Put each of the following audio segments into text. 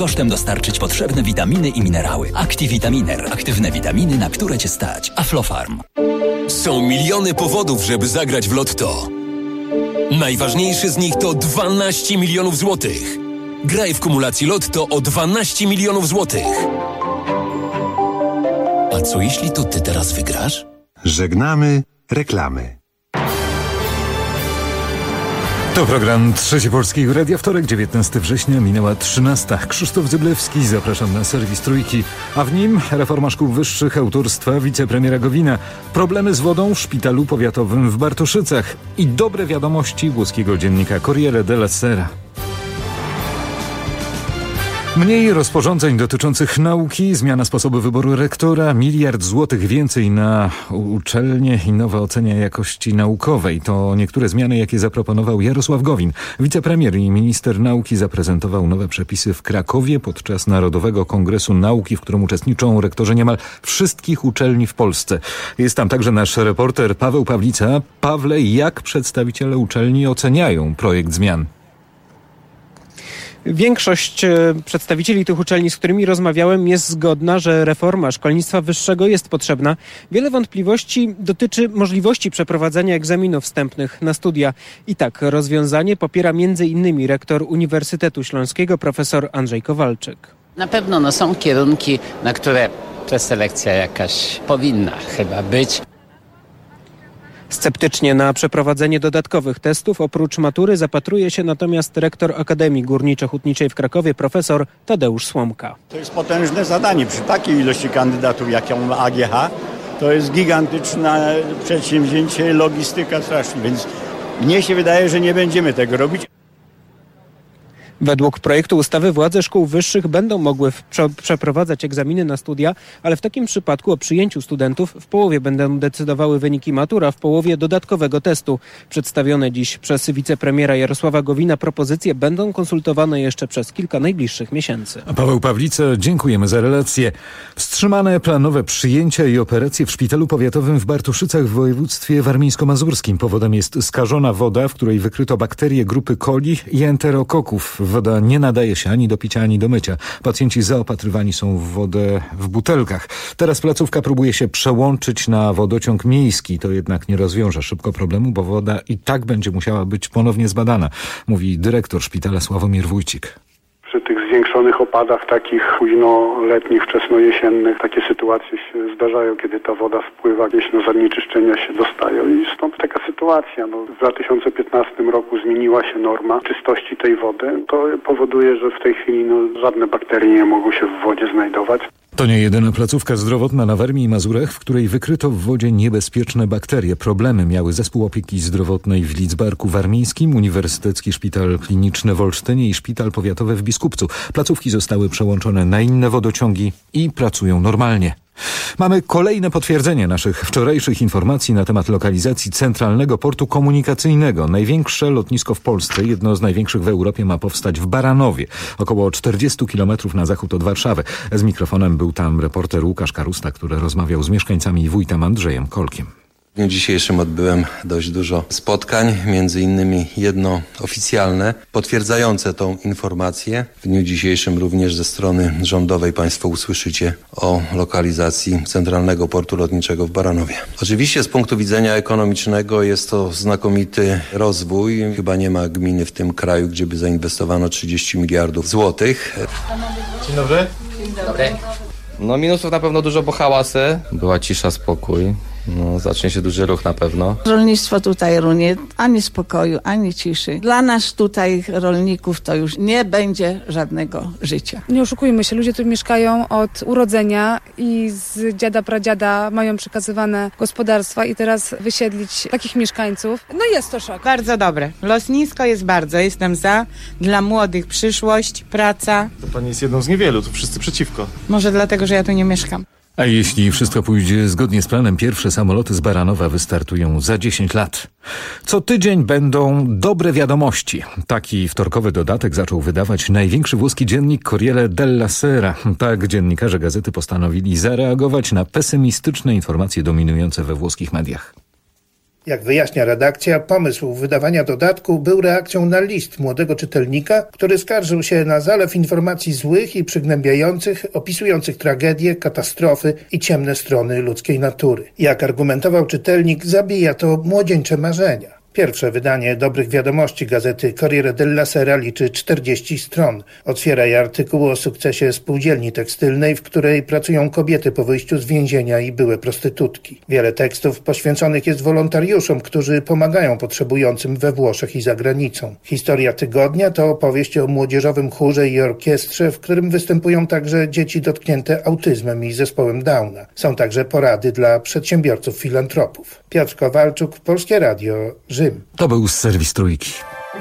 kosztem dostarczyć potrzebne witaminy i minerały. Activitaminer. Aktywne witaminy, na które Cię stać. Aflofarm. Są miliony powodów, żeby zagrać w Lotto. Najważniejszy z nich to 12 milionów złotych. Graj w kumulacji Lotto o 12 milionów złotych. A co jeśli to Ty teraz wygrasz? Żegnamy reklamy. To program Trzeci Polskiego Radia. Wtorek, 19 września, minęła 13. Krzysztof Zyblewski, zapraszam na serwis Trójki. A w nim reforma szkół wyższych autorstwa wicepremiera Gowina. Problemy z wodą w szpitalu powiatowym w Bartoszycach. I dobre wiadomości włoskiego dziennika Corriere della Sera. Mniej rozporządzeń dotyczących nauki, zmiana sposobu wyboru rektora, 1 miliard złotych więcej na uczelnie i nowa ocena jakości naukowej. To niektóre zmiany, jakie zaproponował Jarosław Gowin. Wicepremier i minister nauki zaprezentował nowe przepisy w Krakowie podczas Narodowego Kongresu Nauki, w którym uczestniczą rektorzy niemal wszystkich uczelni w Polsce. Jest tam także nasz reporter Paweł Pawlica. Pawle, jak przedstawiciele uczelni oceniają projekt zmian? Większość przedstawicieli tych uczelni, z którymi rozmawiałem, jest zgodna, że reforma szkolnictwa wyższego jest potrzebna. Wiele wątpliwości dotyczy możliwości przeprowadzania egzaminów wstępnych na studia. I tak rozwiązanie popiera m.in. rektor Uniwersytetu Śląskiego profesor Andrzej Kowalczyk. Na pewno są kierunki, na które preselekcja jakaś powinna chyba być. Sceptycznie na przeprowadzenie dodatkowych testów oprócz matury zapatruje się natomiast rektor Akademii Górniczo-Hutniczej w Krakowie profesor Tadeusz Słomka. To jest potężne zadanie. Przy takiej ilości kandydatów, jaką ma AGH, to jest gigantyczne przedsięwzięcie, logistyka strasznie, więc mnie się wydaje, że nie będziemy tego robić. Według projektu ustawy władze szkół wyższych będą mogły przeprowadzać egzaminy na studia, ale w takim przypadku o przyjęciu studentów w połowie będą decydowały wyniki matur, a w połowie dodatkowego testu. Przedstawione dziś przez wicepremiera Jarosława Gowina propozycje będą konsultowane jeszcze przez kilka najbliższych miesięcy. Paweł Pawlica, dziękujemy za relację. Wstrzymane planowe przyjęcia i operacje w szpitalu powiatowym w Bartoszycach w województwie warmińsko-mazurskim. Powodem jest skażona woda, w której wykryto bakterie grupy coli i enterokoków. Woda nie nadaje się ani do picia, ani do mycia. Pacjenci zaopatrywani są w wodę w butelkach. Teraz placówka próbuje się przełączyć na wodociąg miejski. To jednak nie rozwiąże szybko problemu, bo woda i tak będzie musiała być ponownie zbadana, mówi dyrektor szpitala Sławomir Wójcik. Przy tych zwiększonych opadach, takich późnoletnich, wczesnojesiennych, takie sytuacje się zdarzają, kiedy ta woda spływa, gdzieś zanieczyszczenia się dostają i stąd taka sytuacja. W 2015 roku zmieniła się norma czystości tej wody. To powoduje, że w tej chwili żadne bakterie nie mogą się w wodzie znajdować. To nie jedyna placówka zdrowotna na Warmii i Mazurach, w której wykryto w wodzie niebezpieczne bakterie. Problemy miały Zespół Opieki Zdrowotnej w Lidzbarku Warmińskim, Uniwersytecki Szpital Kliniczny w Olsztynie i Szpital Powiatowy w Biskupcu. Placówki zostały przełączone na inne wodociągi i pracują normalnie. Mamy kolejne potwierdzenie naszych wczorajszych informacji na temat lokalizacji Centralnego Portu Komunikacyjnego. Największe lotnisko w Polsce, jedno z największych w Europie, ma powstać w Baranowie, około 40 km na zachód od Warszawy. Z mikrofonem był tam reporter Łukasz Karusta, który rozmawiał z mieszkańcami i wójtem Andrzejem Kolkiem. W dniu dzisiejszym odbyłem dość dużo spotkań, między innymi jedno oficjalne, potwierdzające tą informację. W dniu dzisiejszym również ze strony rządowej Państwo usłyszycie o lokalizacji Centralnego Portu Lotniczego w Baranowie. Oczywiście z punktu widzenia ekonomicznego jest to znakomity rozwój. Chyba nie ma gminy w tym kraju, gdzie by zainwestowano 30 miliardów złotych. Dzień dobry. Dzień dobry. Minusów na pewno dużo, bo hałasy. Była cisza, spokój. Zacznie się duży ruch na pewno. Rolnictwo tutaj runie, ani spokoju, ani ciszy. Dla nas tutaj, rolników, to już nie będzie żadnego życia. Nie oszukujmy się, ludzie tu mieszkają od urodzenia i z dziada, pradziada mają przekazywane gospodarstwa i teraz wysiedlić takich mieszkańców, jest to szok. Bardzo dobre. Lotnisko jest jestem za. Dla młodych przyszłość, praca. To pani jest jedną z niewielu, tu wszyscy przeciwko. Może dlatego, że ja tu nie mieszkam. A jeśli wszystko pójdzie zgodnie z planem, pierwsze samoloty z Baranowa wystartują za 10 lat. Co tydzień będą dobre wiadomości. Taki wtorkowy dodatek zaczął wydawać największy włoski dziennik Corriere della Sera. Tak dziennikarze gazety postanowili zareagować na pesymistyczne informacje dominujące we włoskich mediach. Jak wyjaśnia redakcja, pomysł wydawania dodatku był reakcją na list młodego czytelnika, który skarżył się na zalew informacji złych i przygnębiających, opisujących tragedie, katastrofy i ciemne strony ludzkiej natury. Jak argumentował czytelnik, zabija to młodzieńcze marzenia. Pierwsze wydanie Dobrych Wiadomości gazety Corriere della Sera liczy 40 stron. Otwiera je artykuł o sukcesie spółdzielni tekstylnej, w której pracują kobiety po wyjściu z więzienia i były prostytutki. Wiele tekstów poświęconych jest wolontariuszom, którzy pomagają potrzebującym we Włoszech i za granicą. Historia tygodnia to opowieść o młodzieżowym chórze i orkiestrze, w którym występują także dzieci dotknięte autyzmem i zespołem Downa. Są także porady dla przedsiębiorców filantropów. Piotr Kowalczuk, Polskie Radio, Rzym. To był serwis Trójki.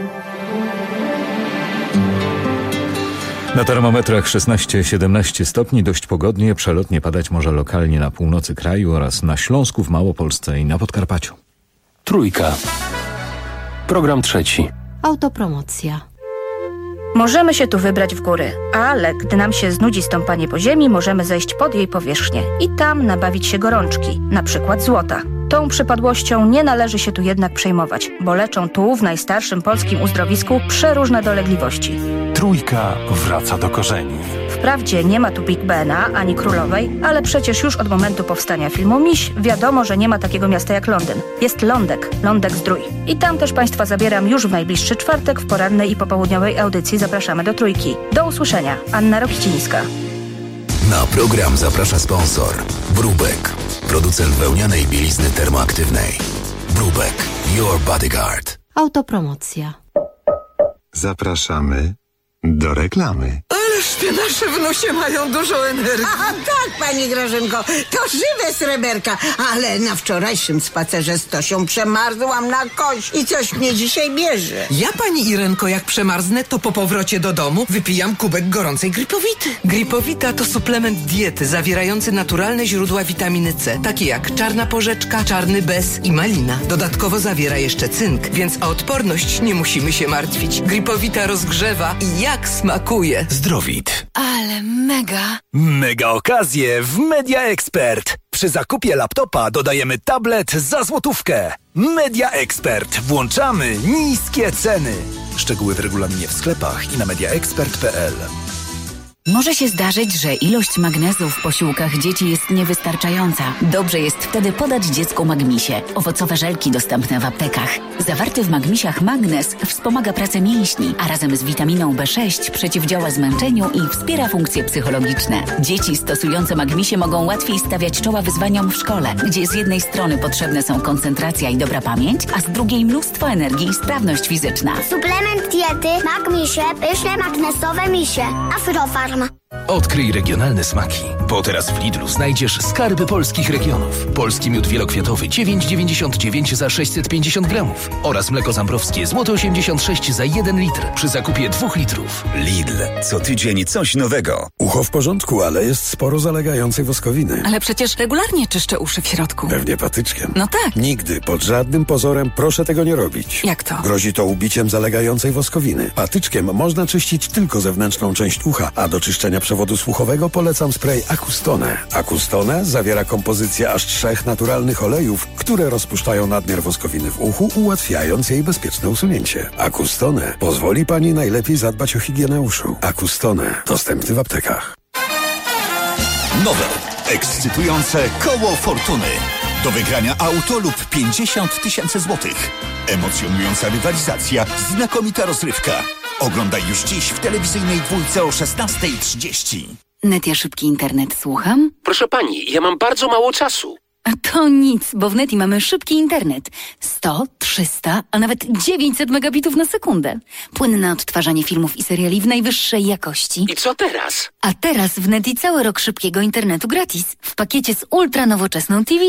Na termometrach 16-17 stopni, dość pogodnie, przelotnie padać może lokalnie na północy kraju oraz na Śląsku, w Małopolsce i na Podkarpaciu. Trójka. Program trzeci. Autopromocja. Możemy się tu wybrać w góry, ale gdy nam się znudzi stąpanie po ziemi, możemy zejść pod jej powierzchnię i tam nabawić się gorączki, na przykład złota. Tą przypadłością nie należy się tu jednak przejmować, bo leczą tu w najstarszym polskim uzdrowisku przeróżne dolegliwości. Trójka wraca do korzeni. Wprawdzie nie ma tu Big Bena ani Królowej, ale przecież już od momentu powstania filmu Miś wiadomo, że nie ma takiego miasta jak Londyn. Jest Lądek Zdrój. I tam też Państwa zabieram już w najbliższy czwartek w porannej i popołudniowej audycji. Zapraszamy do Trójki. Do usłyszenia. Anna Rokicińska. Na program zaprasza sponsor Brubek, producent wełnianej bielizny termoaktywnej. Brubek, your bodyguard. Autopromocja. Zapraszamy do reklamy. Ależ te nasze wnusie mają dużo energii. A tak, pani Grażynko, to żywe sreberka. Ale na wczorajszym spacerze z Tosią przemarzłam na kość i coś mnie dzisiaj bierze. Ja, pani Irenko, jak przemarznę, to po powrocie do domu wypijam kubek gorącej Gripowity. Gripowita to suplement diety zawierający naturalne źródła witaminy C, takie jak czarna porzeczka, czarny bez i malina. Dodatkowo zawiera jeszcze cynk, więc o odporność nie musimy się martwić. Gripowita rozgrzewa i jak smakuje. Zdrowit. Ale mega. Mega okazje w Media Expert. Przy zakupie laptopa dodajemy tablet za złotówkę. Media Expert. Włączamy niskie ceny. Szczegóły w regulaminie w sklepach i na mediaexpert.pl. Może się zdarzyć, że ilość magnezu w posiłkach dzieci jest niewystarczająca. Dobrze jest wtedy podać dziecku Magmisie. Owocowe żelki dostępne w aptekach. Zawarty w Magmisiach magnez wspomaga pracę mięśni, a razem z witaminą B6 przeciwdziała zmęczeniu i wspiera funkcje psychologiczne. Dzieci stosujące Magmisie mogą łatwiej stawiać czoła wyzwaniom w szkole, gdzie z jednej strony potrzebne są koncentracja i dobra pamięć, a z drugiej mnóstwo energii i sprawność fizyczna. Suplement diety Magmisie, pyszne magnesowe misie. Afrofarm. Odkryj regionalne smaki, bo teraz w Lidlu znajdziesz skarby polskich regionów. Polski miód wielokwiatowy 9,99 za 650 gramów oraz mleko zambrowskie złote 86 za 1 litr przy zakupie 2 litrów. Lidl. Co tydzień coś nowego. Ucho w porządku, ale jest sporo zalegającej woskowiny. Ale przecież regularnie czyszczę uszy w środku. Pewnie patyczkiem. No tak. Nigdy, pod żadnym pozorem proszę tego nie robić. Jak to? Grozi to ubiciem zalegającej woskowiny. Patyczkiem można czyścić tylko zewnętrzną część ucha, a do czyszczenia przewodu słuchowego polecam spray Acustone. Acustone zawiera kompozycję aż 3 naturalnych olejów, które rozpuszczają nadmiar woskowiny w uchu, ułatwiając jej bezpieczne usunięcie. Acustone pozwoli pani najlepiej zadbać o higienę uszu. Acustone. Dostępny w aptekach. Nowe, ekscytujące koło fortuny. Do wygrania auto lub 50 000 złotych. Emocjonująca rywalizacja, znakomita rozrywka. Oglądaj już dziś w telewizyjnej dwójce o 16:30. Netia Szybki Internet, słucham? Proszę pani, ja mam bardzo mało czasu. A to nic, bo w Neti mamy szybki internet. 100, 300, a nawet 900 megabitów na sekundę. Płynne odtwarzanie filmów i seriali w najwyższej jakości. I co teraz? A teraz w Neti cały rok szybkiego internetu gratis. W pakiecie z ultra nowoczesną TV.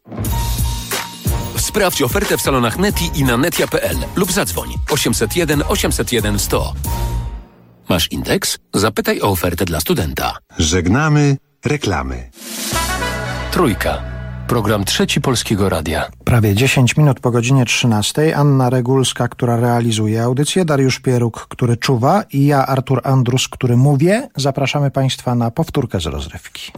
Sprawdź ofertę w salonach Neti i na netia.pl lub zadzwoń 801 801 100. Masz indeks? Zapytaj o ofertę dla studenta. Żegnamy reklamy. Trójka. Program trzeci Polskiego Radia. Prawie 10 minut po godzinie 13. Anna Regulska, która realizuje audycję, Dariusz Pieruk, który czuwa i ja, Artur Andrus, który mówię. Zapraszamy Państwa na powtórkę z rozrywki.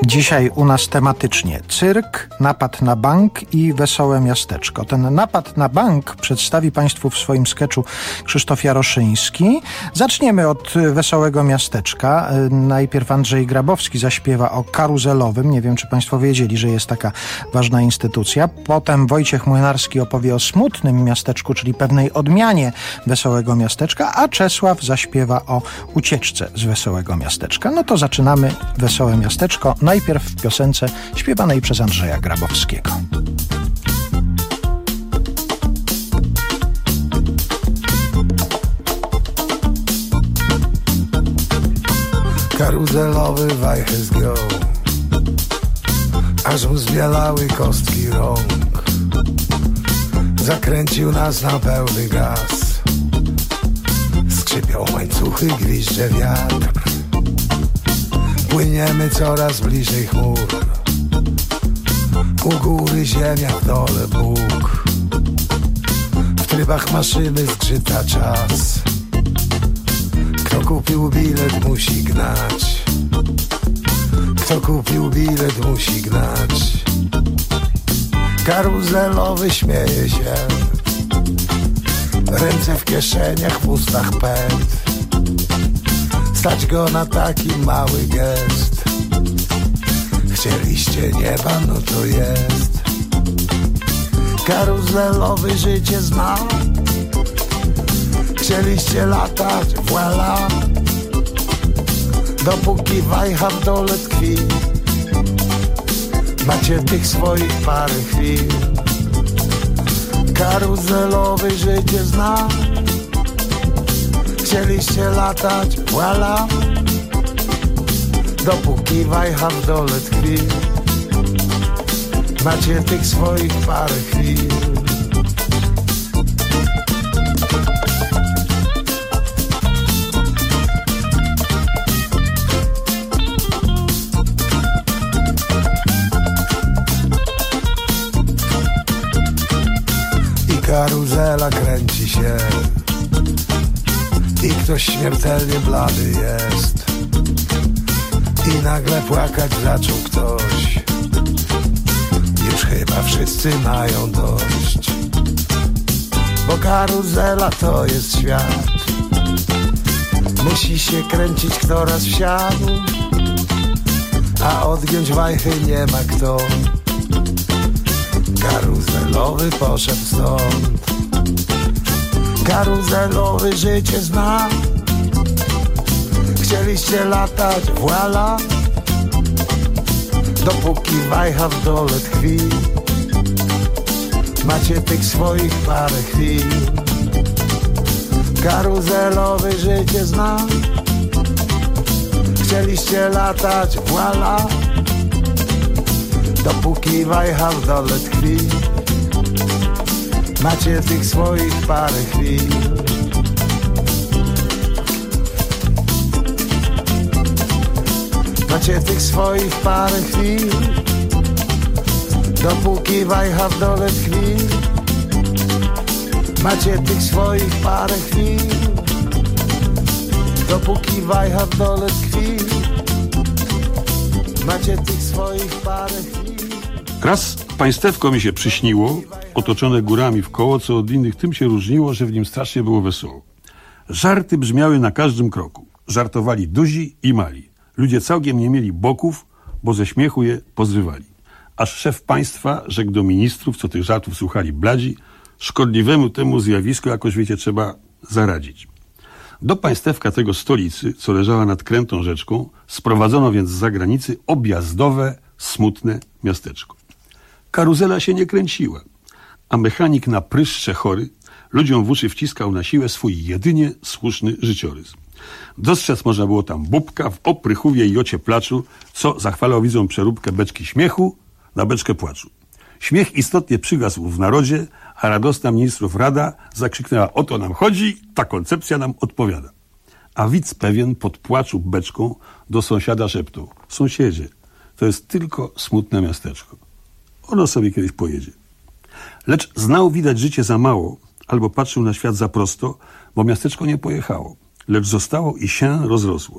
Dzisiaj u nas tematycznie cyrk, napad na bank i wesołe miasteczko. Ten napad na bank przedstawi Państwu w swoim skeczu Krzysztof Jaroszyński. Zaczniemy od wesołego miasteczka. Najpierw Andrzej Grabowski zaśpiewa o karuzelowym. Nie wiem, czy Państwo wiedzieli, że jest taka ważna instytucja. Potem Wojciech Młynarski opowie o smutnym miasteczku, czyli pewnej odmianie wesołego miasteczka, a Czesław zaśpiewa o ucieczce z wesołego miasteczka. No to zaczynamy wesołe miasteczko. Najpierw w piosence śpiewanej przez Andrzeja Grabowskiego. Karuzelowy wajchę zgiął, aż mu zbielały kostki rąk. Zakręcił nas na pełny gaz, skrzypią łańcuchy, gwizdże wiatr. Płyniemy coraz bliżej chmur, u góry ziemia, w dole Bóg. W trybach maszyny zgrzyta czas, kto kupił bilet musi gnać. Kto kupił bilet musi gnać. Karuzelowy śmieje się, ręce w kieszeniach, w ustach pęd. Stać go na taki mały gest. Chcieliście nieba, no to jest. Karuzelowy życie zna. Chcieliście latać, voila. Dopóki wajcha w dole tkwi, macie tych swoich parę chwil. Karuzelowy życie zna. Chcieliście latać, voila. Dopóki wajcha w dole tkwi, macie tych swoich parę chwil. I karuzela kręci się, i ktoś śmiertelnie blady jest. I nagle płakać zaczął ktoś. Już chyba wszyscy mają dość. Bo karuzela to jest świat. Musi się kręcić, kto raz wsiadł, a odgiąć wajchy nie ma kto. Karuzelowy poszedł stąd. Karuzelowy życie zna. Chcieliście latać, voila. Dopóki wajcha w dole tkwi, macie tych swoich parę chwil. Karuzelowy życie zna. Chcieliście latać, voila. Dopóki wajcha w dole tkwi, macie tych swoich parę chwil. Macie tych swoich parę chwil. Dopóki wajcha w dole tkwi, macie tych swoich parę chwil. Dopóki wajcha w dole tkwi, macie tych swoich parę chwil. Raz państewko mi się przyśniło, otoczone górami w koło, co od innych tym się różniło, że w nim strasznie było wesoło. Żarty brzmiały na każdym kroku. Żartowali duzi i mali. Ludzie całkiem nie mieli boków, bo ze śmiechu je pozrywali. Aż szef państwa rzekł do ministrów, co tych żartów słuchali bladzi, szkodliwemu temu zjawisku jakoś, wiecie, trzeba zaradzić. Do państewka tego stolicy, co leżała nad krętą rzeczką, sprowadzono więc z zagranicy objazdowe, smutne miasteczko. Karuzela się nie kręciła, a mechanik na pryszcze chory ludziom w uszy wciskał na siłę swój jedynie słuszny życiorys. Dostrzec można było tam Bubka w oprychówie i ocieplaczu, co zachwalał widzom przeróbkę beczki śmiechu na beczkę płaczu. Śmiech istotnie przygasł w narodzie, a radosna ministrów rada zakrzyknęła: o to nam chodzi, ta koncepcja nam odpowiada. A widz pewien pod płaczu beczką do sąsiada szepnął: sąsiedzie, to jest tylko smutne miasteczko. Ono sobie kiedyś pojedzie. Lecz znał widać życie za mało, albo patrzył na świat za prosto, bo miasteczko nie pojechało, lecz zostało i się rozrosło.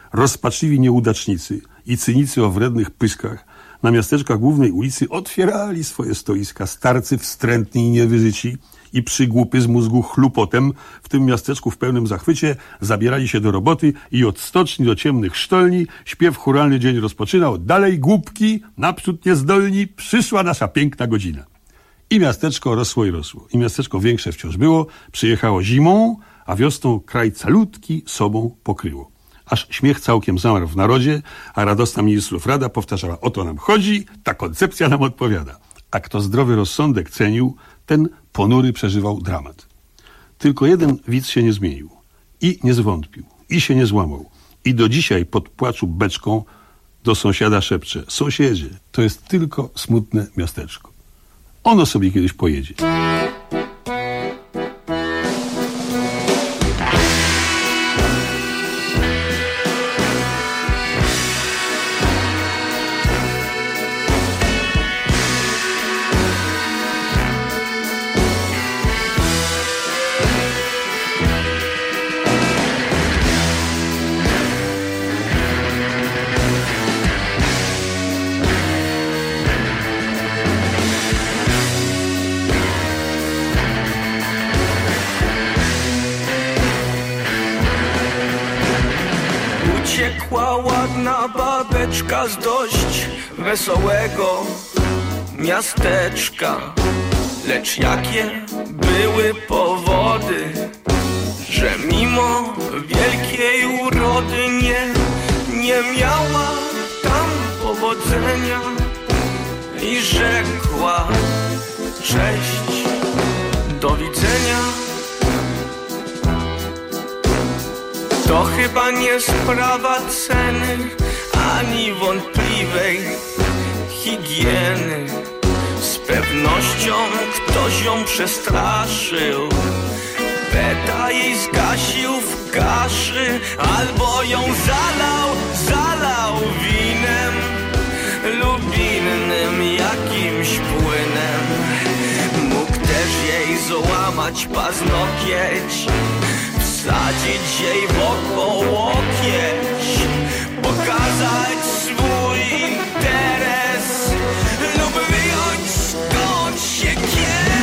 rozpaczliwi nieudacznicy i cynicy o wrednych pyskach na miasteczkach głównej ulicy otwierali swoje stoiska, starcy wstrętni i niewyżyci i przygłupy z mózgu chlupotem w tym miasteczku w pełnym zachwycie zabierali się do roboty i od stoczni do ciemnych sztolni śpiew chóralny dzień rozpoczynał. Dalej głupki, naprzód niezdolni, przyszła nasza piękna godzina. I miasteczko rosło i rosło. I miasteczko większe wciąż było, przyjechało zimą, a wiosną kraj calutki sobą pokryło. Aż śmiech całkiem zamarł w narodzie, a radosna ministrów rada powtarzała: o to nam chodzi, ta koncepcja nam odpowiada. A kto zdrowy rozsądek cenił, ten ponury przeżywał dramat. Tylko jeden widz się nie zmienił i nie zwątpił, i się nie złamał. I do dzisiaj pod płaczu beczką do sąsiada szepcze: sąsiedzie, to jest tylko smutne miasteczko. Ono sobie kiedyś pojedzie. Uciekła ładna babeczka z dość wesołego miasteczka. Lecz jakie były powody, że mimo wielkiej urody nie miała tam powodzenia. I rzekła: cześć, do widzenia. To chyba nie sprawa ceny, ani wątpliwej higieny. Z pewnością ktoś ją przestraszył, beta jej zgasił w kaszy, albo ją zalał winem lub innym jakimś płynem. Mógł też jej złamać paznokieć, wsadzić jej w oko łokieć, pokazać swój interes lub wyjąć skąd siekierę.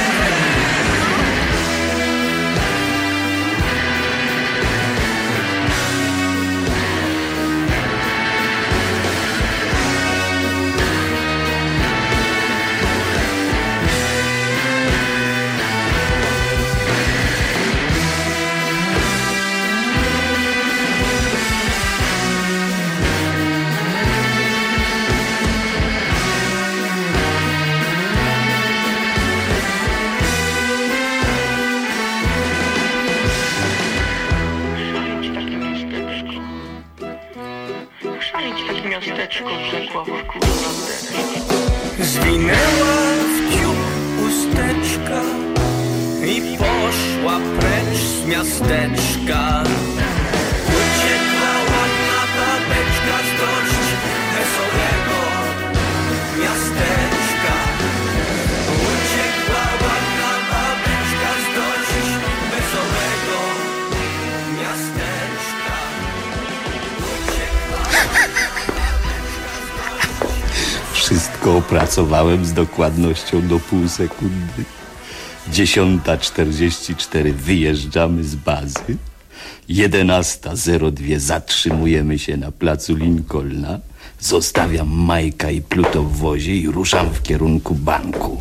Zwinęła w ciuch chusteczka i poszła precz z miasteczka. Uciekła ładna babeczka z dość wesołego miasteczka. Uciekła ładna babeczka z dość wesołego miasteczka. Wszystko opracowałem z dokładnością do pół sekundy. 10:44 wyjeżdżamy z bazy. 11:02 zatrzymujemy się na placu Lincolna. Zostawiam Majka i Pluto w wozie i ruszam w kierunku banku.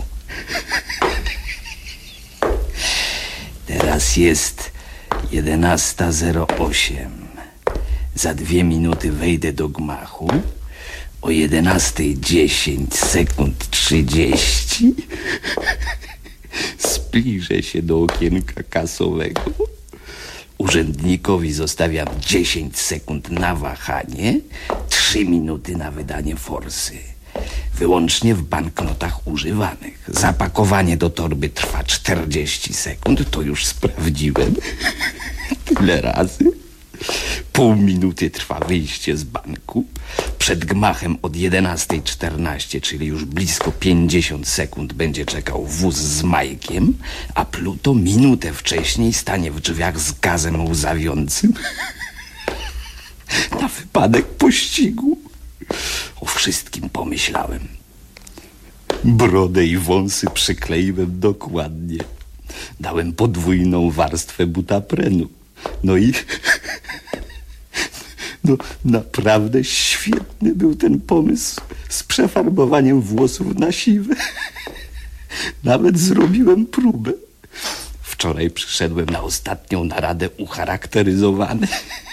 Teraz jest 11:08. Za 2 minuty wejdę do gmachu. O 11:10 sekund 30 zbliżę się do okienka kasowego. Urzędnikowi zostawiam 10 sekund na wahanie, 3 minuty na wydanie forsy. Wyłącznie w banknotach używanych. Zapakowanie do torby trwa 40 sekund, to już sprawdziłem tyle razy. Pół minuty trwa wyjście z banku. Przed gmachem od 11:14, czyli już blisko 50 sekund, będzie czekał wóz z Majkiem, a Pluto minutę wcześniej stanie w drzwiach z gazem łzawiącym na wypadek wypadek pościgu. O wszystkim pomyślałem. Brodę i wąsy przykleiłem dokładnie. Dałem podwójną warstwę butaprenu. No i... No naprawdę świetny był ten pomysł z przefarbowaniem włosów na siwe. Nawet zrobiłem próbę. Wczoraj przyszedłem na ostatnią naradę ucharakteryzowany.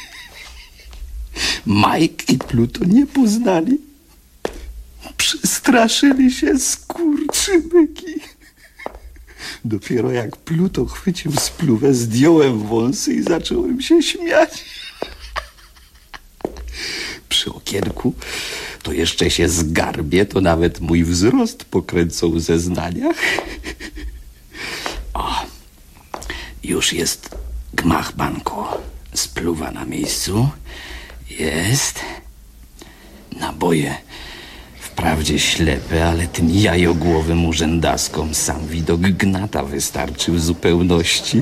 Mike i Pluto nie poznali. Przestraszyli się skurczybyki. Dopiero jak Pluto chwycił spluwę, zdjąłem wąsy i zacząłem się śmiać. Przy okienku to jeszcze się zgarbię, to nawet mój wzrost pokręcą w zeznaniach. O, już jest gmach banku. Spluwa na miejscu. Jest. Naboje wprawdzie ślepe, ale tym jajogłowym urzędaskom sam widok gnata wystarczy w zupełności.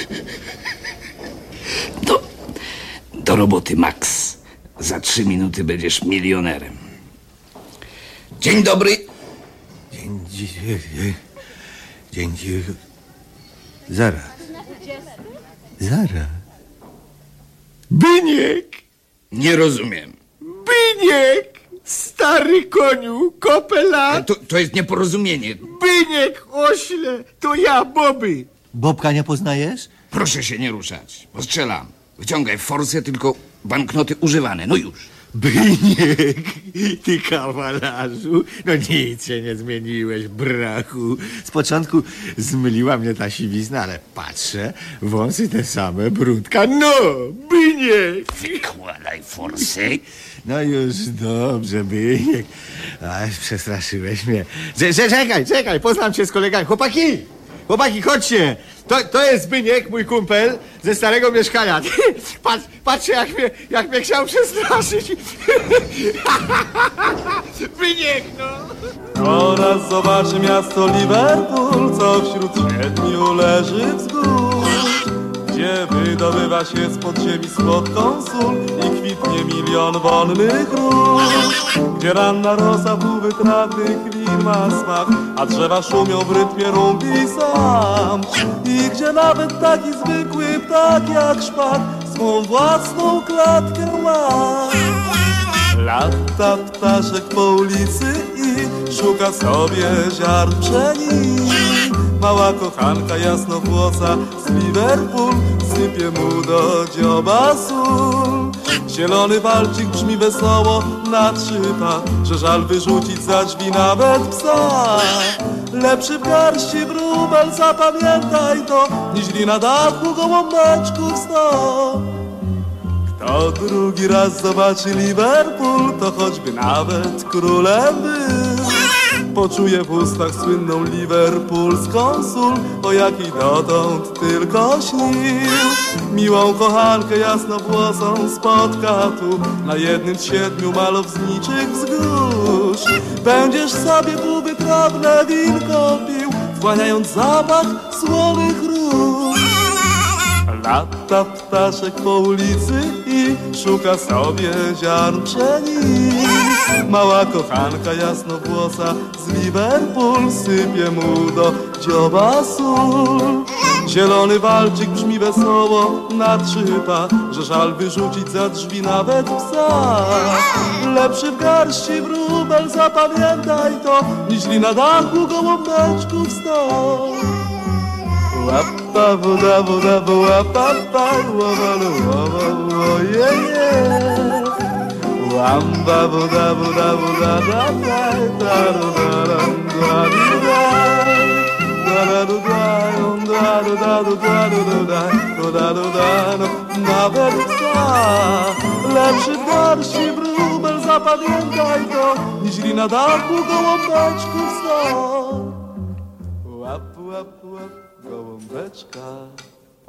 Do roboty, Max. Za 3 minuty będziesz milionerem. Dzień dobry. Dzięki. Zaraz. Byniek! Nie rozumiem. Byniek! Stary koniu, kopela! To jest nieporozumienie. Byniek, ośle! To ja, Boby! Bobka nie poznajesz? Proszę się nie ruszać. Postrzelam. Wyciągaj forsę, tylko banknoty używane. No już. Byniek, ty kawalarzu, no nic się nie zmieniłeś, brachu. Z początku zmyliła mnie ta siwizna, ale patrzę, wąsy te same, brudka. No, Byniek! Wykładaj forsę. No już dobrze, Byniek. Ach, przestraszyłeś mnie. Czekaj, poznam cię z kolegami. Chłopaki, chodźcie! To jest Byniek, mój kumpel, ze starego mieszkania. Patrzcie, jak mnie chciał przestraszyć. Byniek, no! Oraz zobaczy miasto Liverpool, co wśród 7 leży wzgórz, gdzie wydobywa się z podziemi słodką sól i kwitnie milion wolnych róż, gdzie ranna rosa półwytrawnych win ma smak, a drzewa szumią w rytmie rumbi sam, i gdzie nawet taki zwykły ptak jak szpak swą własną klatkę ma. Lata ptaszek po ulicy i szuka sobie ziarn pszenicy. Mała kochanka jasnowłosa z Liverpool sypie mu do dzioba sól. Zielony walczyk brzmi wesoło, natrzypa, że żal wyrzucić za drzwi nawet psa. Lepszy w garści wróbel, zapamiętaj to, niż na dachu gołąbeczków 100. Kto drugi raz zobaczy Liverpool, to choćby nawet królem był, poczuje w ustach słynną liverpoolską sól, o jakiej dotąd tylko śnił. Miłą kochankę jasnowłosą spotka tu na jednym z 7 malowniczych wzgórz. Będziesz sobie półwytrawne winko pił, wchłaniając zapach słonych róż. Lata ptaszek po ulicy i szuka sobie ziarn pszenicy. Mała kochanka jasnowłosa z Liverpool sypie mu do dzioba sól. Zielony walczyk brzmi wesoło, natrzypa, że żal wyrzucić za drzwi nawet psa. Lepszy w garści wróbel, zapamiętaj to, niż na dachu gołąbeczków 100. Łapa, woda, łapa, łamba, woda, nawet psa. Lepszy w garści wróbel, zapamiętaj to, niż na dachu gołąbeczków 100. Łap, gołąbeczka.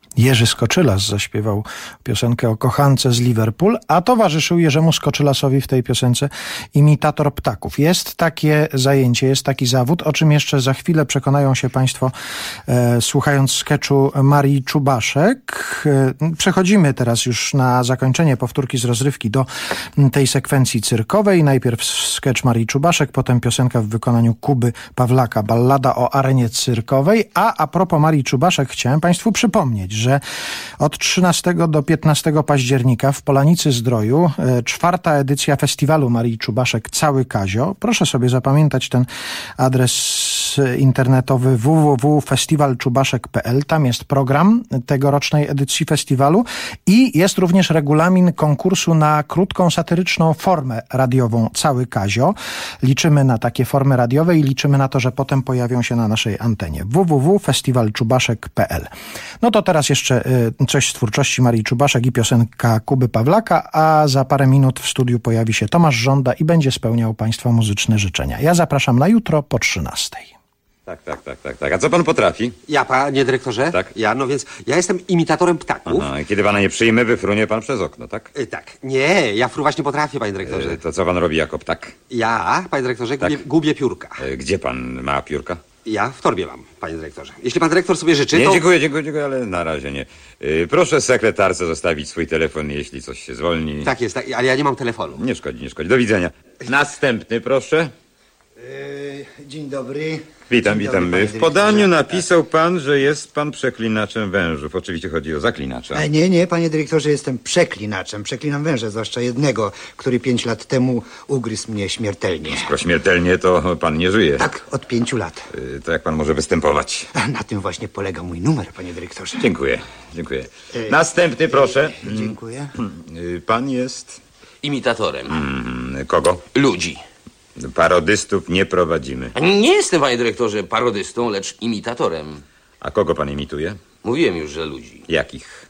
Jerzy Skoczylas zaśpiewał piosenkę o kochance z Liverpool, a towarzyszył Jerzemu Skoczylasowi w tej piosence imitator ptaków. Jest takie zajęcie, jest taki zawód, o czym jeszcze za chwilę przekonają się Państwo słuchając skeczu Marii Czubaszek. Przechodzimy teraz już na zakończenie powtórki z rozrywki do tej sekwencji cyrkowej. Najpierw skecz Marii Czubaszek, potem piosenka w wykonaniu Kuby Pawlaka, ballada o arenie cyrkowej. A propos Marii Czubaszek chciałem Państwu przypomnieć, że od 13 do 15 października w Polanicy Zdroju 4. edycja festiwalu Marii Czubaszek Cały Kazio. Proszę sobie zapamiętać ten adres internetowy www.festiwalczubaszek.pl. Tam jest program tegorocznej edycji festiwalu i jest również regulamin konkursu na krótką, satyryczną formę radiową Cały Kazio. Liczymy na takie formy radiowe i liczymy na to, że potem pojawią się na naszej antenie. www.festiwalczubaszek.pl. No to teraz jeszcze coś z twórczości Marii Czubaszek i piosenka Kuby Pawlaka, a za parę minut w studiu pojawi się Tomasz Żąda i będzie spełniał Państwa muzyczne życzenia. Ja zapraszam na jutro po 13:00. Tak. A co pan potrafi? Ja, panie dyrektorze? Tak. Ja jestem imitatorem ptaków. Aha, i kiedy pana nie przyjmę, wyfrunie pan przez okno, tak? Tak. Nie, ja fruwać nie potrafię, panie dyrektorze. To co pan robi jako ptak? Ja, panie dyrektorze, gubię piórka. Gdzie pan ma piórka? Ja w torbie mam, panie dyrektorze. Jeśli pan dyrektor sobie życzy, nie, to... dziękuję, ale na razie nie. Proszę sekretarce zostawić swój telefon, jeśli coś się zwolni. Tak jest, ale ja nie mam telefonu. Nie szkodzi. Do widzenia. Następny, proszę. Dzień dobry. Witam. W podaniu napisał pan, że jest pan przeklinaczem wężów. Oczywiście chodzi o zaklinacza. Nie, panie dyrektorze, jestem przeklinaczem. Przeklinam węże, zwłaszcza jednego, który 5 lat temu ugryzł mnie śmiertelnie. Skoro śmiertelnie, to pan nie żyje. Tak, od 5 lat. To jak pan może występować? Na tym właśnie polega mój numer, panie dyrektorze. Dziękuję. Następny, proszę. Dziękuję. Pan jest... Imitatorem. Kogo? Ludzi. Parodystów nie prowadzimy. Nie jestem, panie dyrektorze, parodystą, lecz imitatorem. A kogo pan imituje? Mówiłem już, że ludzi. Jakich?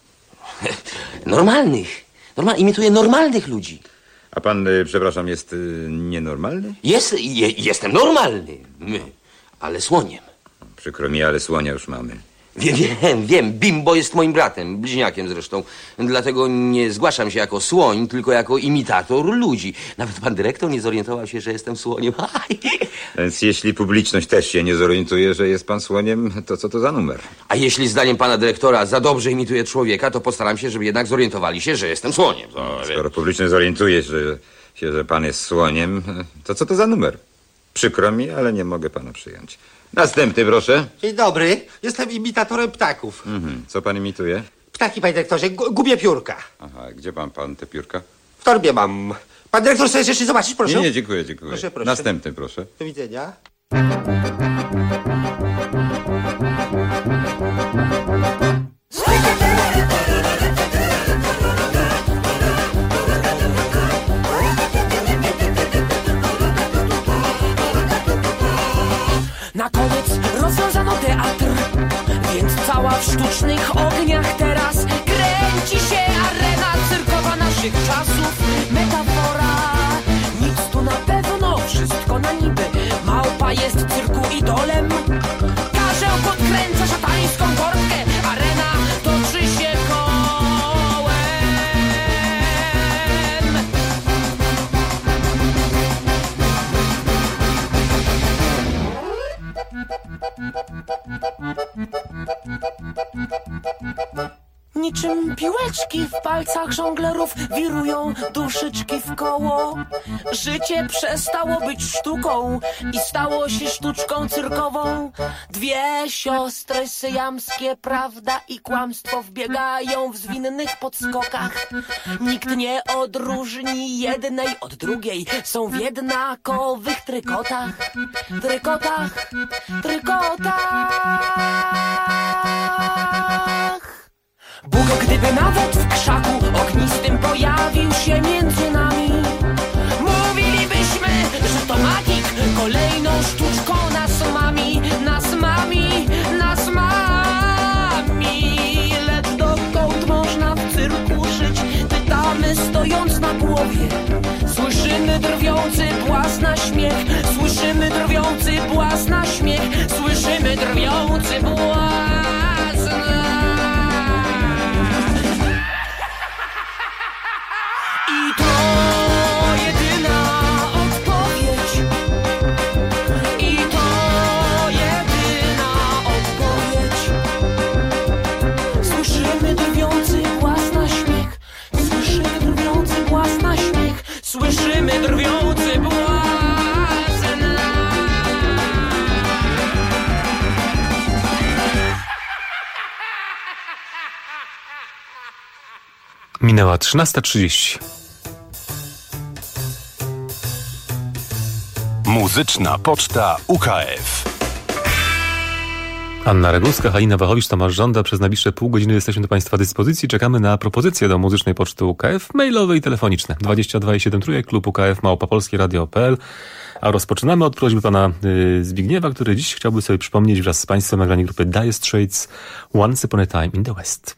Normalnych. Imituję normalnych ludzi. A pan, przepraszam, jest nienormalny? Jestem normalny. Ale słoniem. Przykro mi, ale słonia już mamy. Wiem. Bimbo jest moim bratem, bliźniakiem zresztą. Dlatego nie zgłaszam się jako słoń, tylko jako imitator ludzi. Nawet pan dyrektor nie zorientował się, że jestem słoniem. Więc jeśli publiczność też się nie zorientuje, że jest pan słoniem, to co to za numer? A jeśli zdaniem pana dyrektora za dobrze imituje człowieka, to postaram się, żeby jednak zorientowali się, że jestem słoniem. Skoro publiczność zorientuje się, że pan jest słoniem, to co to za numer? Przykro mi, ale nie mogę pana przyjąć. Następny, proszę. Dzień dobry. Jestem imitatorem ptaków. Co pan imituje? Ptaki, panie dyrektorze. Gubię piórka. Aha, gdzie pan te piórka? W torbie mam. Pan dyrektor chce jeszcze zobaczyć, proszę? Nie, dziękuję. Proszę. Następny, proszę. Do widzenia. Na koniec rozwiązano teatr, więc cała w sztucznych ogniach teraz kręci się arena cyrkowa naszych czasów. Metafora, nic tu na pewno, wszystko na niby. Małpa jest cyrku idolem, karzeł podkręca szatańską korbkę. Arena toczy się kołem. Niczym piłeczki w palcach żonglerów wirują duszyczki w koło. Życie przestało być sztuką i stało się sztuczką cyrkową. Dwie siostry syjamskie, prawda i kłamstwo, wbiegają w zwinnych podskokach. Nikt nie odróżni jednej od drugiej, są w jednakowych trykotach. Bóg, gdyby nawet w krzaku ognistym pojawił się między nami, mówilibyśmy, że to magik kolejną sztuczką nas mami. Lecz dokąd można w cyrku żyć? Pytamy stojąc na głowie. Słyszymy drwiący głos na śmiech. Słyszymy drwiący głos na śmiech. Słyszymy drwiący głos na... Minęła 13:30. Muzyczna Poczta UKF. Anna Regulska, Halina Wachowicz, Tomasz Żąda. Przez najbliższe pół godziny jesteśmy do Państwa dyspozycji. Czekamy na propozycje do Muzycznej Poczty UKF, mailowe i telefoniczne. 22,7 klub UKF @polskieradio.pl. A rozpoczynamy od prośby pana Zbigniewa, który dziś chciałby sobie przypomnieć wraz z Państwem nagranie grupy Dire Straits Once Upon a Time in the West.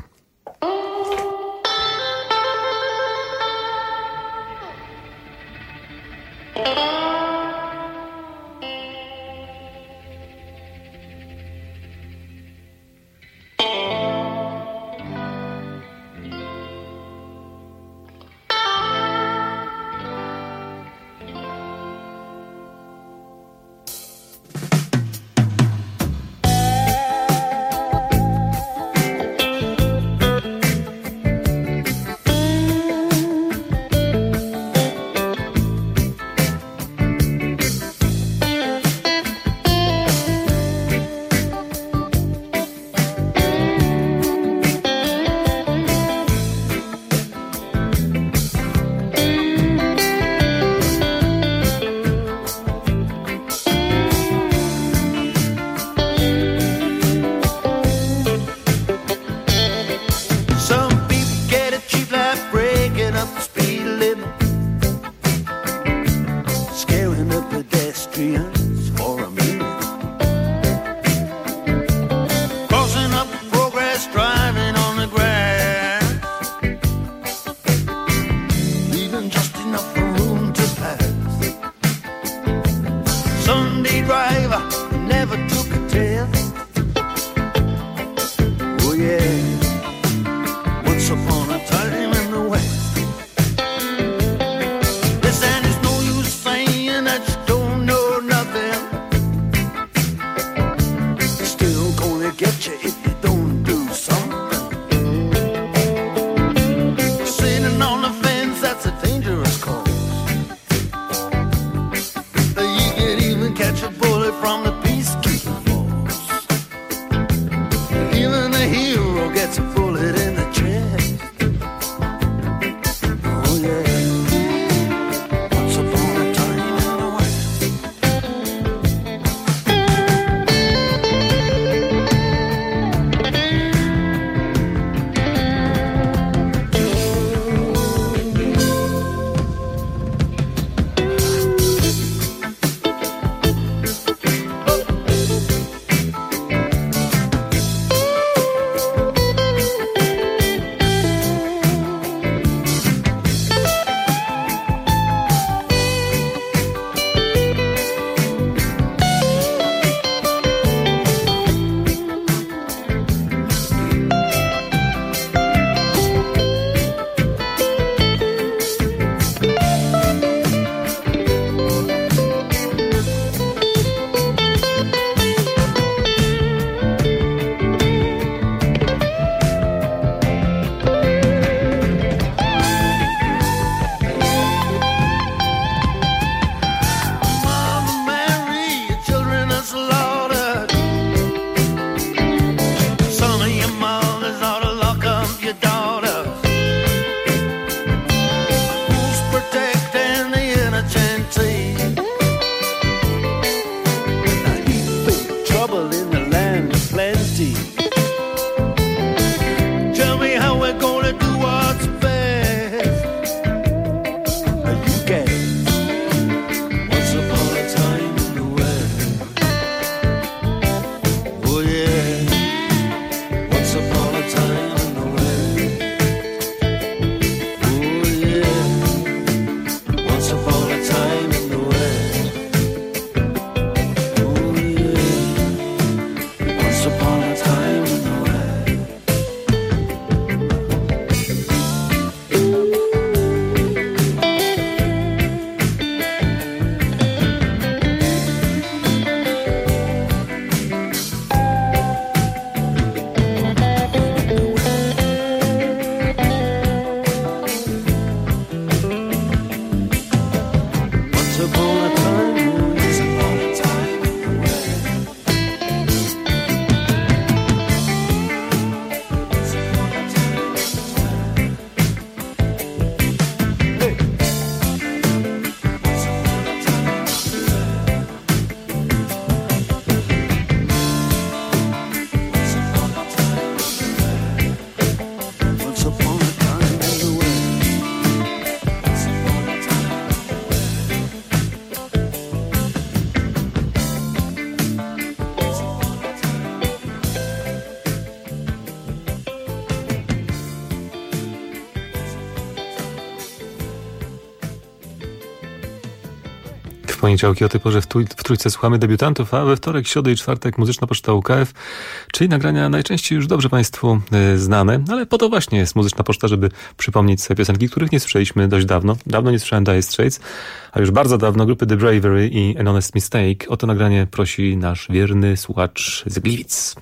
poniedziałki o tej porze w Trójce słuchamy debiutantów, a we wtorek, środę i czwartek Muzyczna Poczta UKF, czyli nagrania najczęściej już dobrze Państwu znane, ale po to właśnie jest Muzyczna Poczta, żeby przypomnieć sobie piosenki, których nie słyszeliśmy dość dawno. Dawno nie słyszałem Dire Straits, a już bardzo dawno grupy The Bravery i An Honest Mistake. O to nagranie prosi nasz wierny słuchacz z Gliwic.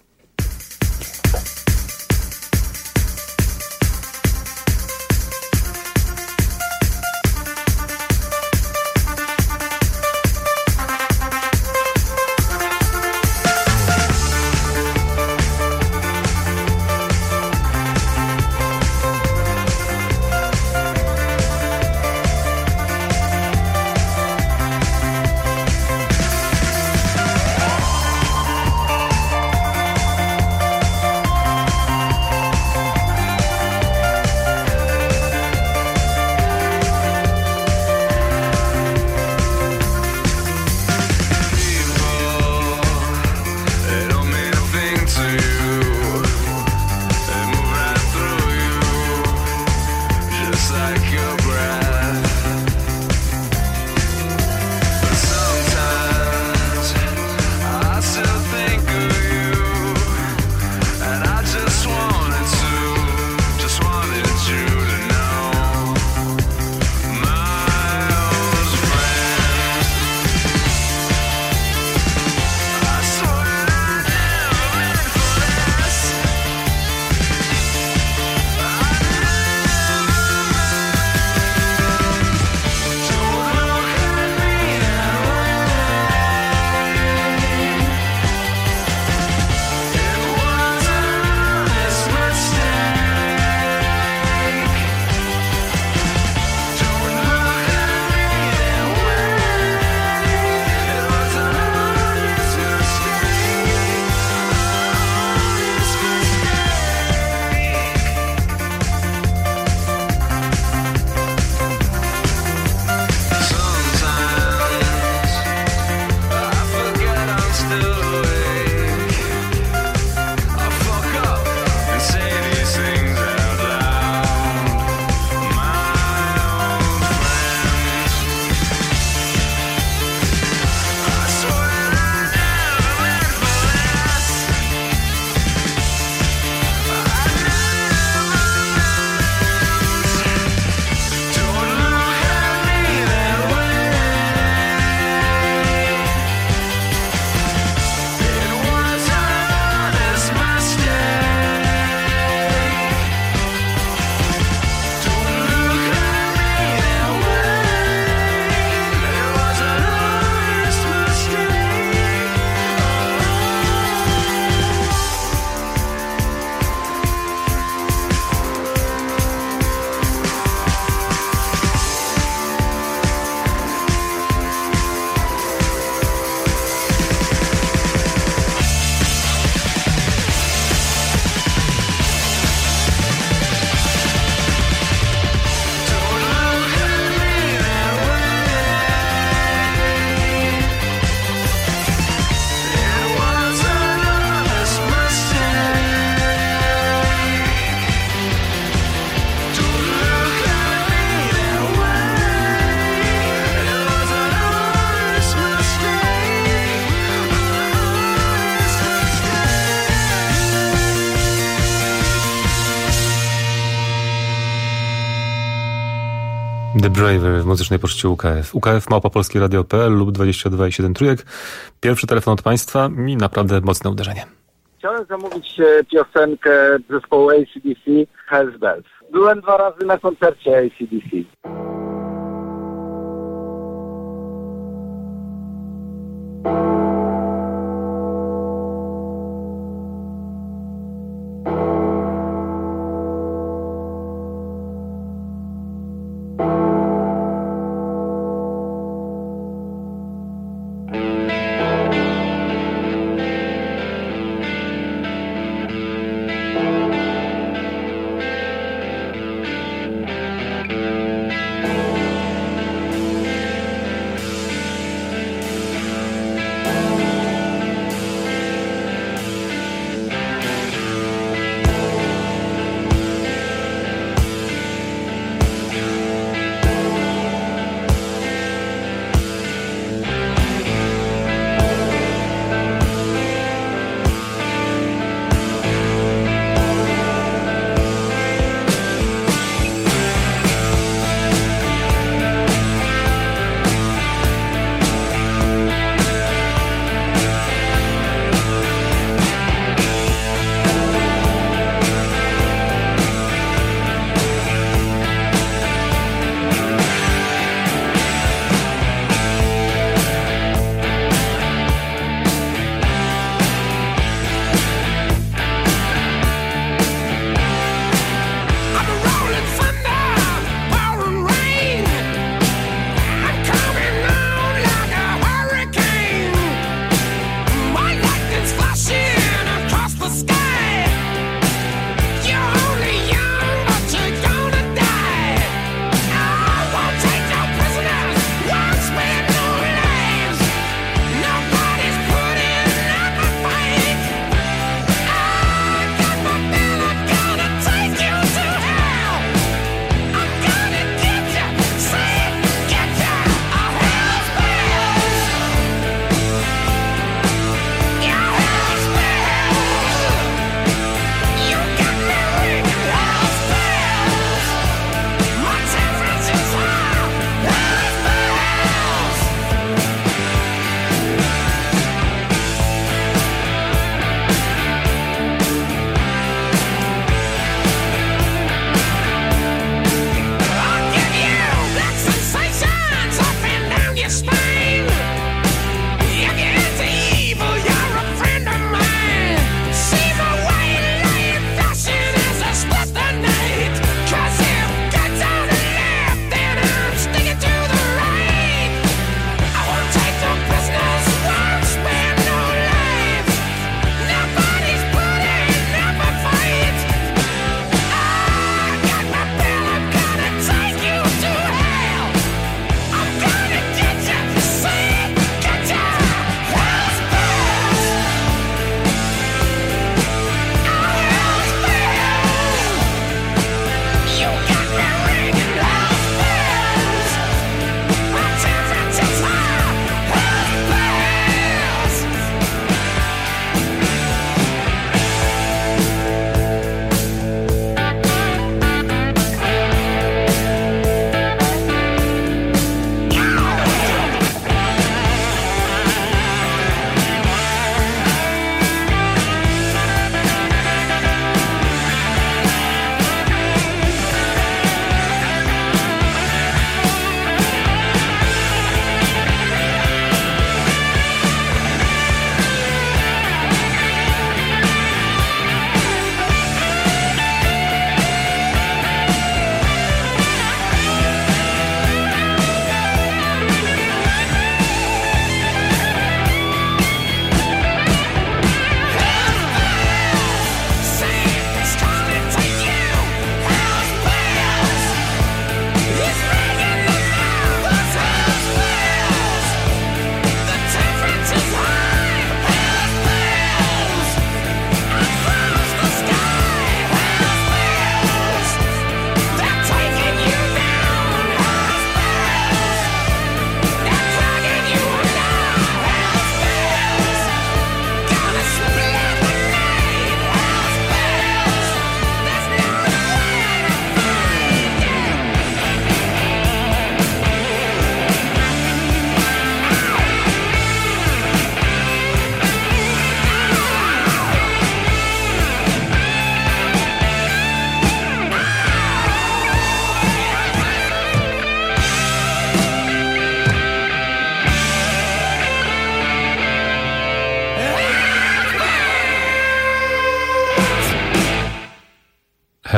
The Bravery w Muzycznej Poczcie UKF. UKF@polskieradio.pl lub 22,7 trójek. Pierwszy telefon od Państwa i naprawdę mocne uderzenie. Chciałem zamówić piosenkę zespołu AC/DC, Hells Bells. Byłem 2 razy na koncercie AC/DC.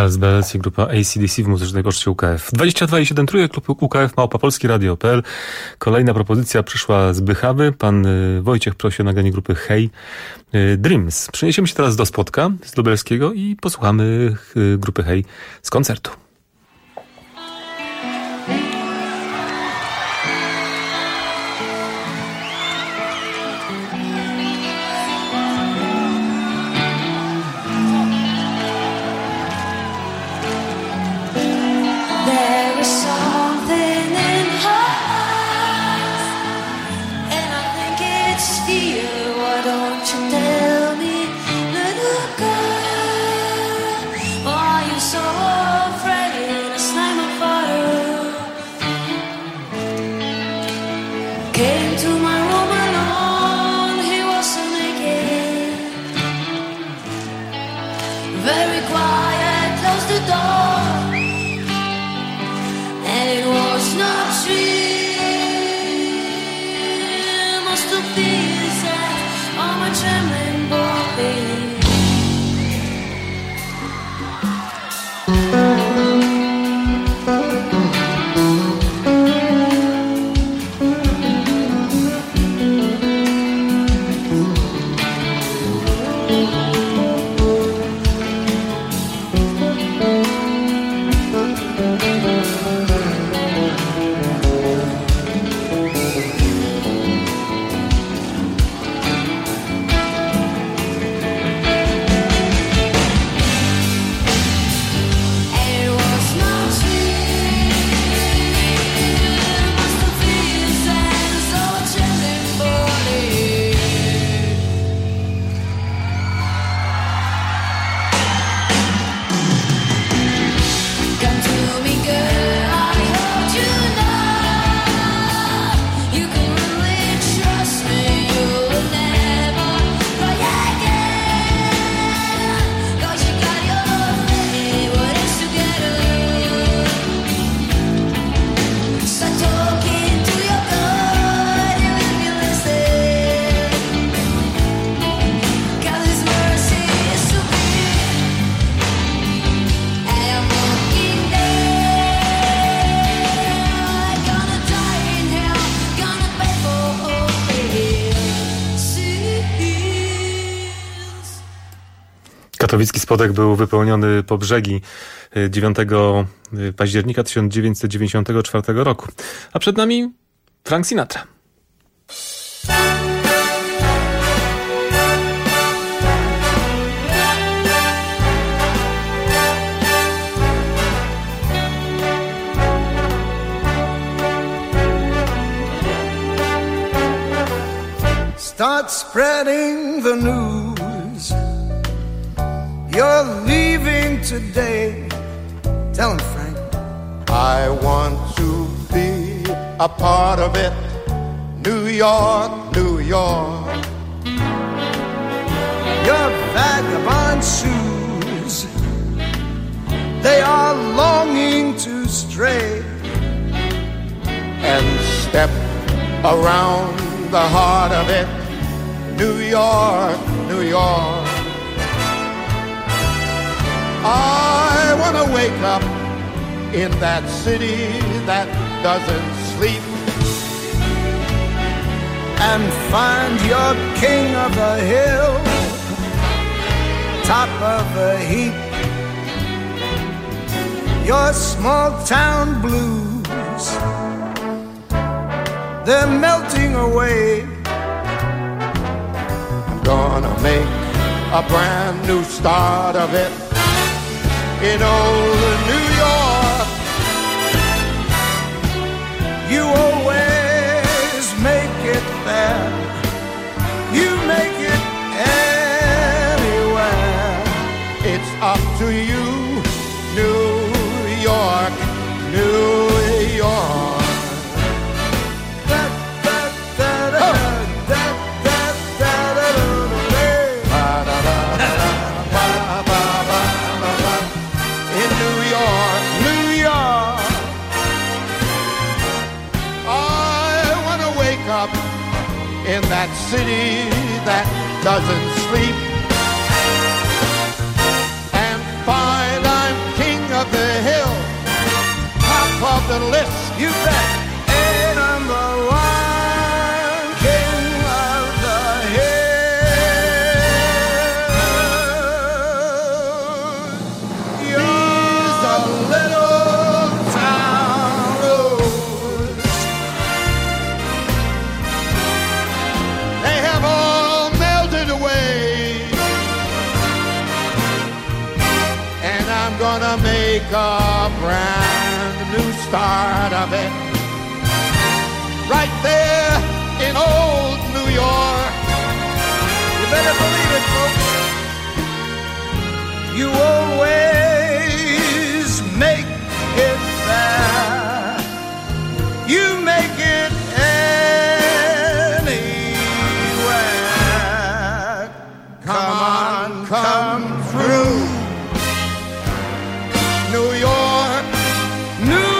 Hells Bells i grupa AC/DC w muzycznej poczcie UKF. 22,7 trójek, klub UKF, @polskieradio.pl. Kolejna propozycja przyszła z Bychawy. Pan Wojciech prosi o nagranie grupy Hey Dreams. Przeniesiemy się teraz do Spodka z Lubelskiego i posłuchamy grupy Hey z koncertu. Katowicki Spodek był wypełniony po brzegi 9 października 1994 roku. A przed nami Frank Sinatra. Start spreading the news. You're leaving today. Tell him, Frank. I want to be a part of it. New York, New York. Your vagabond shoes, they are longing to stray and step around the heart of it. New York, New York. I want to wake up in that city that doesn't sleep and find your king of the hill, top of the heap. Your small town blues, they're melting away. I'm gonna make a brand new start of it in old New York. You always make it there. You make it anywhere. It's up to you, New York, New York. In that city that doesn't sleep and find I'm gonna make a brand new start of it. Right there in old New York. You better believe it, folks. You always make it there. You make it anywhere. Come on, come through. New York, New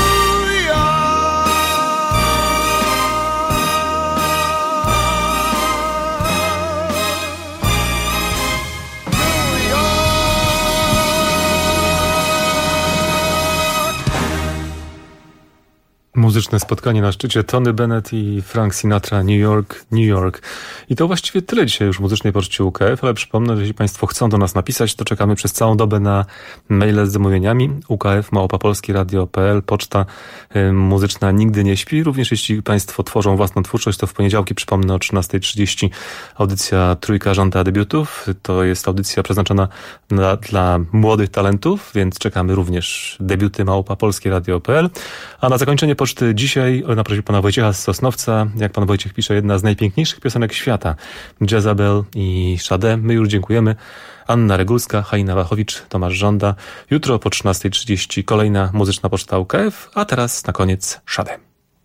Muzyczne spotkanie na szczycie Tony Bennett i Frank Sinatra, New York, New York. I to właściwie tyle dzisiaj już w Muzycznej Poczcie UKF, ale przypomnę, że jeśli Państwo chcą do nas napisać, to czekamy przez całą dobę na maile z zamówieniami. UKF@polskieradio.pl. Poczta muzyczna nigdy nie śpi. Również jeśli Państwo tworzą własną twórczość, to w poniedziałki, przypomnę, o 13:30 audycja Trójka Żąda Debiutów. To jest audycja przeznaczona dla młodych talentów, więc czekamy również debiuty @polskieradio.pl. A na zakończenie poczty dzisiaj naprosił pana Wojciecha z Sosnowca. Jak pan Wojciech pisze, jedna z najpiękniejszych piosenek świata. Jezabel i Sade. My już dziękujemy. Anna Regulska, Halina Wachowicz, Tomasz Żąda. Jutro po 13:30 kolejna muzyczna poczta UKF, a teraz na koniec Sade.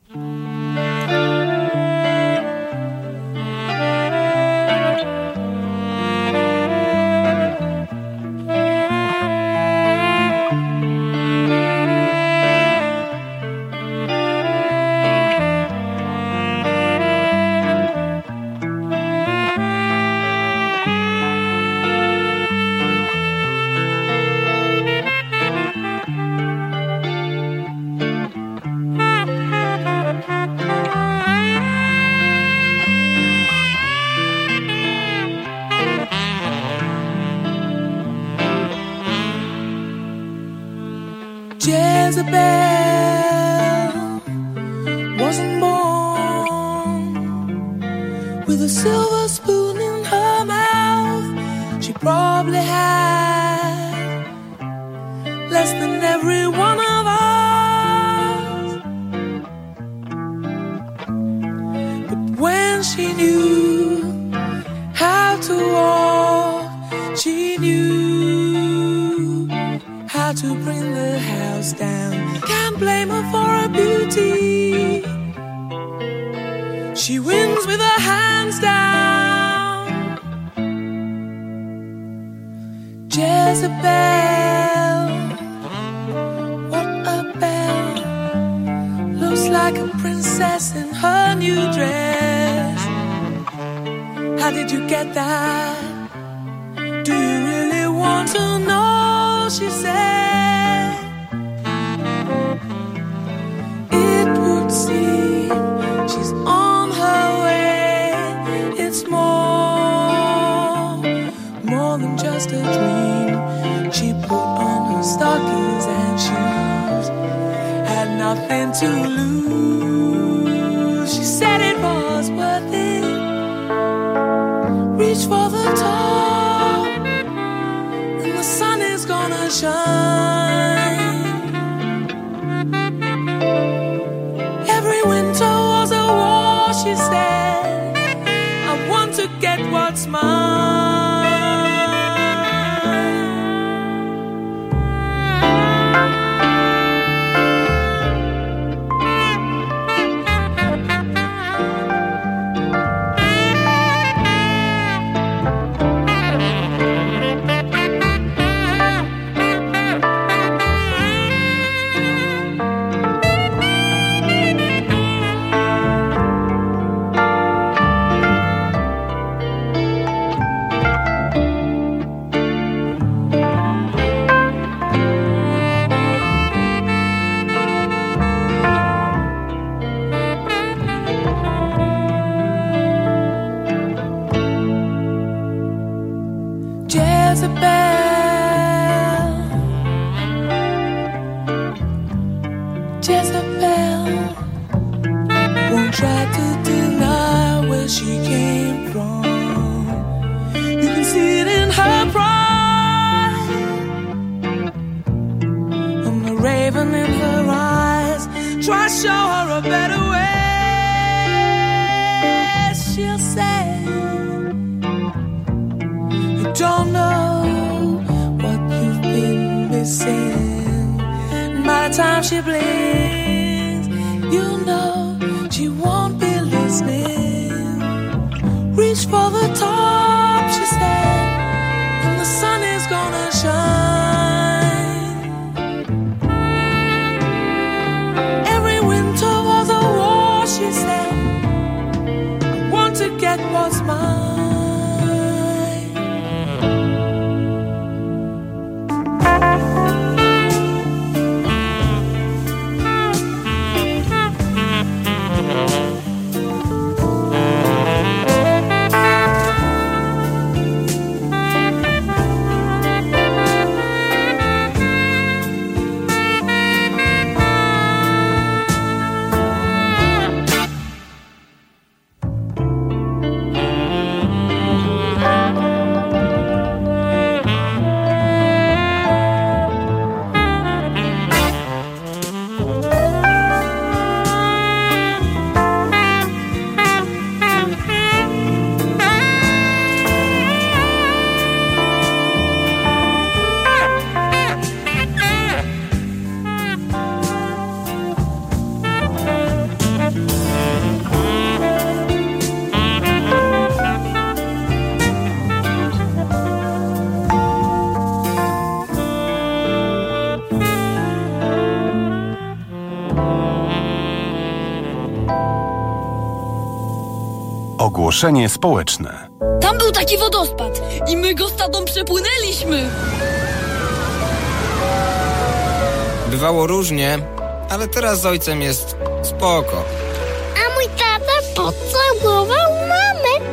Jezebel wasn't born with a silver spoon in her mouth. She probably had less than every one of us. But when she knew how to walk, she knew how to bring the house down. Can't blame her for her beauty. She wins with her hands down. Jezebel, what a belle. Looks like a princess in her new dress. How did you get that? Do you really want to know? She said, it would seem she's on her way. It's more than just a dream. She put on her stockings and shoes, had nothing to lose. She said it was worth it. Reach for the top, and the sun is gonna shine. Every winter was a war, she said. I want to get what's mine. raven in her eyes. Try to show her a better way. She'll say, you don't know what you've been missing. By the time she blinks, you know she won't be listening. Reach for the top, she said, and the sun is gonna shine. Every winter was a war, she said, I want to get what's mine. Ogłoszenie społeczne. Tam był taki wodospad i my go z tatą przepłynęliśmy. Bywało różnie, ale teraz z ojcem jest spoko. A mój tata pocałował mamę.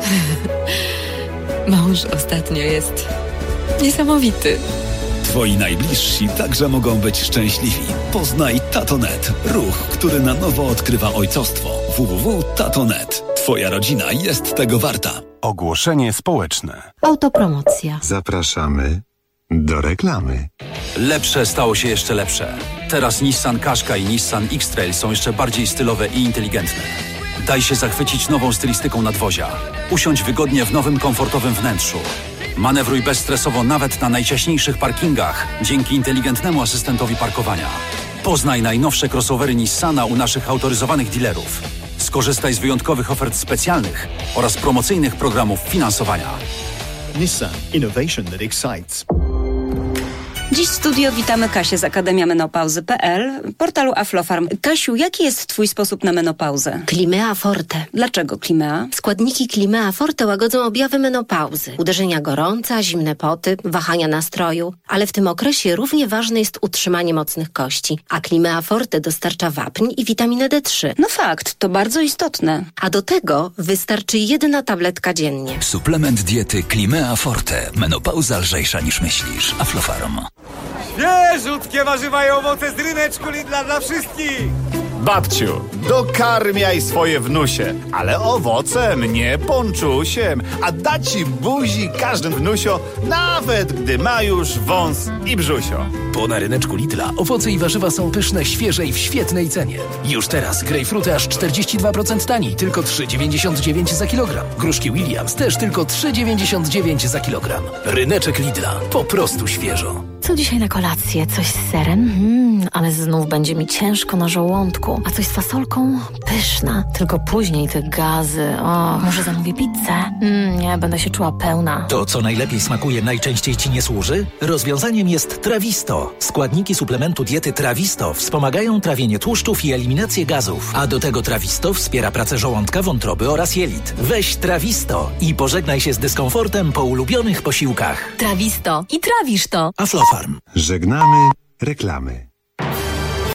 Mąż ostatnio jest niesamowity. Twoi najbliżsi także mogą być szczęśliwi. Poznaj Tatonet, ruch, który na nowo odkrywa ojcostwo. www.tatonet. Twoja rodzina jest tego warta. Ogłoszenie społeczne. Autopromocja. Zapraszamy do reklamy. Lepsze stało się jeszcze lepsze. Teraz Nissan Qashqai i Nissan X-Trail są jeszcze bardziej stylowe i inteligentne. Daj się zachwycić nową stylistyką nadwozia. Usiądź wygodnie w nowym, komfortowym wnętrzu. Manewruj bezstresowo nawet na najciaśniejszych parkingach dzięki inteligentnemu asystentowi parkowania. Poznaj najnowsze crossovery Nissana u naszych autoryzowanych dealerów. Skorzystaj z wyjątkowych ofert specjalnych oraz promocyjnych programów finansowania. Nissan. Innovation that excites. Dziś w studio witamy Kasię z akademiamenopauzy.pl, portalu Aflofarm. Kasiu, jaki jest twój sposób na menopauzę? Climea Forte. Dlaczego Climea? Składniki Climea Forte łagodzą objawy menopauzy. Uderzenia gorąca, zimne poty, wahania nastroju. Ale w tym okresie równie ważne jest utrzymanie mocnych kości. A Climea Forte dostarcza wapń i witaminę D3. No fakt, to bardzo istotne. A do tego wystarczy 1 tabletka dziennie. Suplement diety Climea Forte. Menopauza lżejsza niż myślisz. Aflofarm. Świeżutkie warzywa i owoce z ryneczku Lidla dla wszystkich! Babciu, dokarmiaj swoje wnusie, ale owocem, nie ponczusiem, a da ci buzi każdy wnusio, nawet gdy ma już wąs i brzusio. Bo na ryneczku Lidla owoce i warzywa są pyszne, świeże i w świetnej cenie. Już teraz grejpfruty aż 42% taniej, tylko 3,99 za kilogram. Gruszki Williams też tylko 3,99 za kilogram. Ryneczek Lidla, po prostu świeżo. Co dzisiaj na kolację? Coś z serem? Ale znów będzie mi ciężko na żołądku. A coś z fasolką? Pyszna. Tylko później te gazy. O, może zamówię pizzę? Nie, będę się czuła pełna. To, co najlepiej smakuje, najczęściej ci nie służy? Rozwiązaniem jest Trawisto. Składniki suplementu diety Trawisto wspomagają trawienie tłuszczów i eliminację gazów. A do tego Trawisto wspiera pracę żołądka, wątroby oraz jelit. Weź Trawisto i pożegnaj się z dyskomfortem po ulubionych posiłkach. Trawisto i trawisz to. Aflofarm. Żegnamy reklamy.